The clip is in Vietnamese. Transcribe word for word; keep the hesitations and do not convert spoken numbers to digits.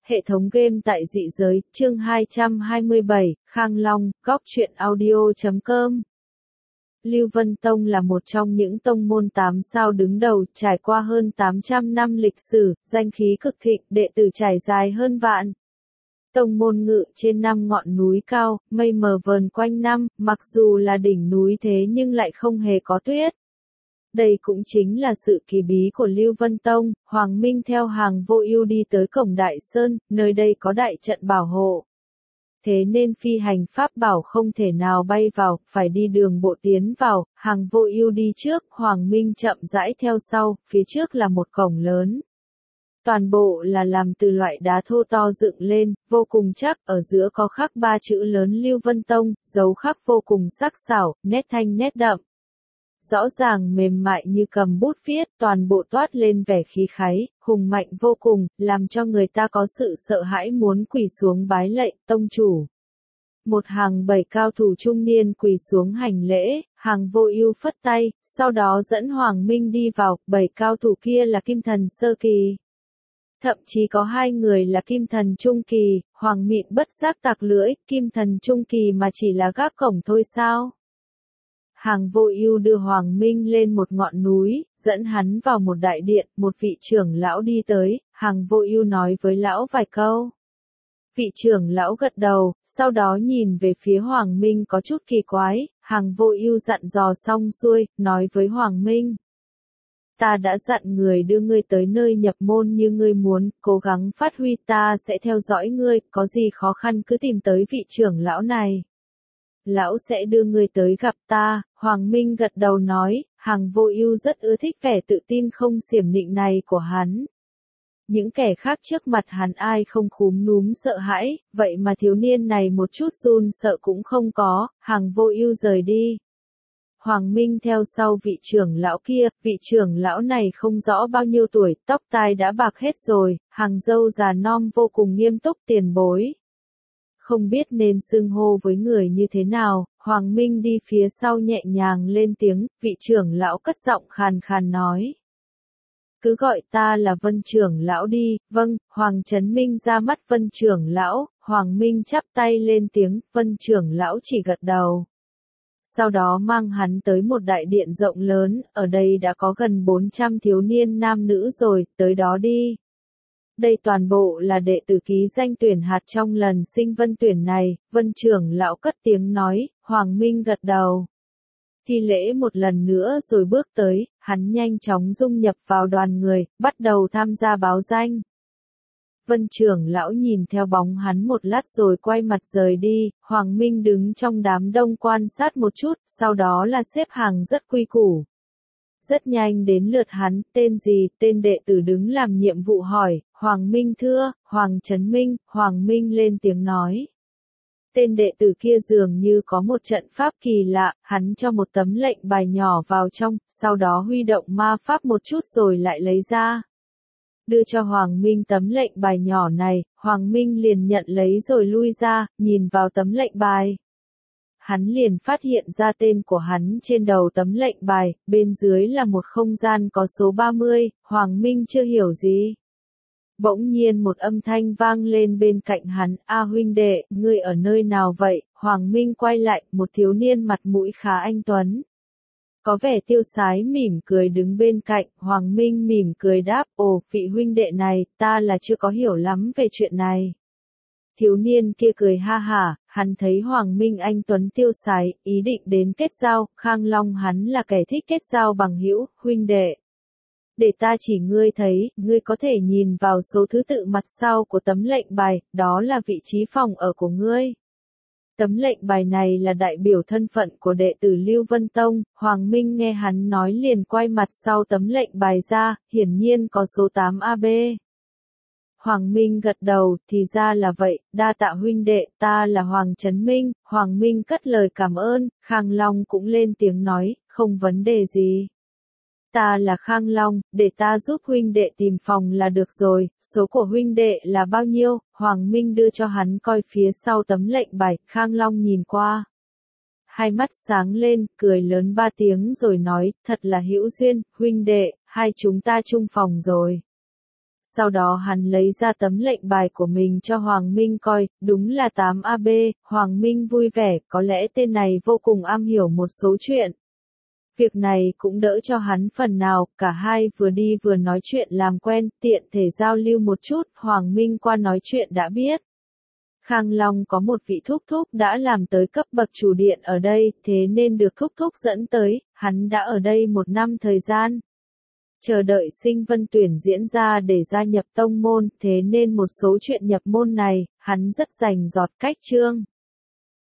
Hệ thống game tại dị giới, chương hai trăm hai mươi bảy, Khang Long, góc truyện audio chấm com. Lưu Vân Tông là một trong những tông môn tám sao đứng đầu, trải qua hơn tám trăm năm lịch sử, danh khí cực thịnh, đệ tử trải dài hơn vạn. Tông môn ngự trên năm ngọn núi cao, mây mờ vờn quanh năm, mặc dù là đỉnh núi thế nhưng lại không hề có tuyết. Đây cũng chính là sự kỳ bí của Lưu Vân Tông. Hoàng Minh theo hàng Vô Ưu đi tới cổng Đại Sơn, nơi đây có đại trận bảo hộ. Thế nên phi hành pháp bảo không thể nào bay vào, phải đi đường bộ tiến vào, hàng Vô Ưu đi trước, Hoàng Minh chậm rãi theo sau, phía trước là một cổng lớn. Toàn bộ là làm từ loại đá thô to dựng lên, vô cùng chắc, ở giữa có khắc ba chữ lớn Lưu Vân Tông, dấu khắc vô cùng sắc sảo, nét thanh nét đậm. Rõ ràng mềm mại như cầm bút viết, toàn bộ toát lên vẻ khí khái, hùng mạnh vô cùng, làm cho người ta có sự sợ hãi muốn quỳ xuống bái lạy, tông chủ. Một hàng bảy cao thủ trung niên quỳ xuống hành lễ, hàng Vô Ưu phất tay, sau đó dẫn Hoàng Minh đi vào, bảy cao thủ kia là kim thần sơ kỳ. Thậm chí có hai người là kim thần trung kỳ, Hoàng Mịn bất giác tặc lưỡi, kim thần trung kỳ mà chỉ là gác cổng thôi sao? Hàng Vô Ưu đưa Hoàng Minh lên một ngọn núi, dẫn hắn vào một đại điện, một vị trưởng lão đi tới, hàng Vô Ưu nói với lão vài câu. Vị trưởng lão gật đầu, sau đó nhìn về phía Hoàng Minh có chút kỳ quái, hàng Vô Ưu dặn dò xong xuôi, nói với Hoàng Minh. Ta đã dặn người đưa ngươi tới nơi nhập môn như ngươi muốn, cố gắng phát huy, ta sẽ theo dõi ngươi, có gì khó khăn cứ tìm tới vị trưởng lão này. Lão sẽ đưa ngươi tới gặp ta, Hoàng Minh gật đầu nói, hàng Vô Ưu rất ưa thích vẻ tự tin không xiểm nịnh này của hắn. Những kẻ khác trước mặt hắn ai không khúm núm sợ hãi, vậy mà thiếu niên này một chút run sợ cũng không có, hàng Vô Ưu rời đi. Hoàng Minh theo sau vị trưởng lão kia, vị trưởng lão này không rõ bao nhiêu tuổi, tóc tai đã bạc hết rồi, hàng râu già nom vô cùng nghiêm túc tiền bối. Không biết nên xưng hô với người như thế nào, Hoàng Minh đi phía sau nhẹ nhàng lên tiếng, vị trưởng lão cất giọng khàn khàn nói. Cứ gọi ta là Vân trưởng lão đi, vâng, Hoàng Chấn Minh ra mắt Vân trưởng lão, Hoàng Minh chắp tay lên tiếng, Vân trưởng lão chỉ gật đầu. Sau đó mang hắn tới một đại điện rộng lớn, ở đây đã có gần bốn trăm thiếu niên nam nữ rồi, tới đó đi. Đây toàn bộ là đệ tử ký danh tuyển hạt trong lần sinh vân tuyển này, Vân trưởng lão cất tiếng nói, Hoàng Minh gật đầu. Thi lễ một lần nữa rồi bước tới, hắn nhanh chóng dung nhập vào đoàn người, bắt đầu tham gia báo danh. Vân trưởng lão nhìn theo bóng hắn một lát rồi quay mặt rời đi, Hoàng Minh đứng trong đám đông quan sát một chút, sau đó là xếp hàng rất quy củ. Rất nhanh đến lượt hắn, tên gì, tên đệ tử đứng làm nhiệm vụ hỏi, Hoàng Minh thưa, Hoàng Chấn Minh, Hoàng Minh lên tiếng nói. Tên đệ tử kia dường như có một trận pháp kỳ lạ, hắn cho một tấm lệnh bài nhỏ vào trong, sau đó huy động ma pháp một chút rồi lại lấy ra. Đưa cho Hoàng Minh tấm lệnh bài nhỏ này, Hoàng Minh liền nhận lấy rồi lui ra, nhìn vào tấm lệnh bài. Hắn liền phát hiện ra tên của hắn trên đầu tấm lệnh bài, bên dưới là một không gian có số ba mươi, Hoàng Minh chưa hiểu gì. Bỗng nhiên một âm thanh vang lên bên cạnh hắn, A huynh đệ, ngươi ở nơi nào vậy? Hoàng Minh quay lại, một thiếu niên mặt mũi khá anh tuấn. Có vẻ tiêu sái mỉm cười đứng bên cạnh, Hoàng Minh mỉm cười đáp, ồ, vị huynh đệ này, ta là chưa có hiểu lắm về chuyện này. Thiếu niên kia cười ha hả, hắn thấy Hoàng Minh anh tuấn tiêu sái, ý định đến kết giao, Khang Long hắn là kẻ thích kết giao bằng hữu, huynh đệ. Để ta chỉ ngươi thấy, ngươi có thể nhìn vào số thứ tự mặt sau của tấm lệnh bài, đó là vị trí phòng ở của ngươi. Tấm lệnh bài này là đại biểu thân phận của đệ tử Lưu Vân Tông, Hoàng Minh nghe hắn nói liền quay mặt sau tấm lệnh bài ra, hiển nhiên có số tám A B. Hoàng Minh gật đầu, thì ra là vậy, đa tạ huynh đệ, ta là Hoàng Chấn Minh, Hoàng Minh cất lời cảm ơn, Khang Long cũng lên tiếng nói, không vấn đề gì. Ta là Khang Long, để ta giúp huynh đệ tìm phòng là được rồi, số của huynh đệ là bao nhiêu, Hoàng Minh đưa cho hắn coi phía sau tấm lệnh bài, Khang Long nhìn qua. Hai mắt sáng lên, cười lớn ba tiếng rồi nói, thật là hữu duyên, huynh đệ, hai chúng ta chung phòng rồi. Sau đó hắn lấy ra tấm lệnh bài của mình cho Hoàng Minh coi, đúng là tám A B, Hoàng Minh vui vẻ, có lẽ tên này vô cùng am hiểu một số chuyện. Việc này cũng đỡ cho hắn phần nào, cả hai vừa đi vừa nói chuyện làm quen, tiện thể giao lưu một chút, Hoàng Minh qua nói chuyện đã biết. Khang Long có một vị thúc thúc đã làm tới cấp bậc chủ điện ở đây, thế nên được thúc thúc dẫn tới, hắn đã ở đây một năm thời gian. Chờ đợi sinh vân tuyển diễn ra để gia nhập tông môn, thế nên một số chuyện nhập môn này, hắn rất rành rọt cách chương.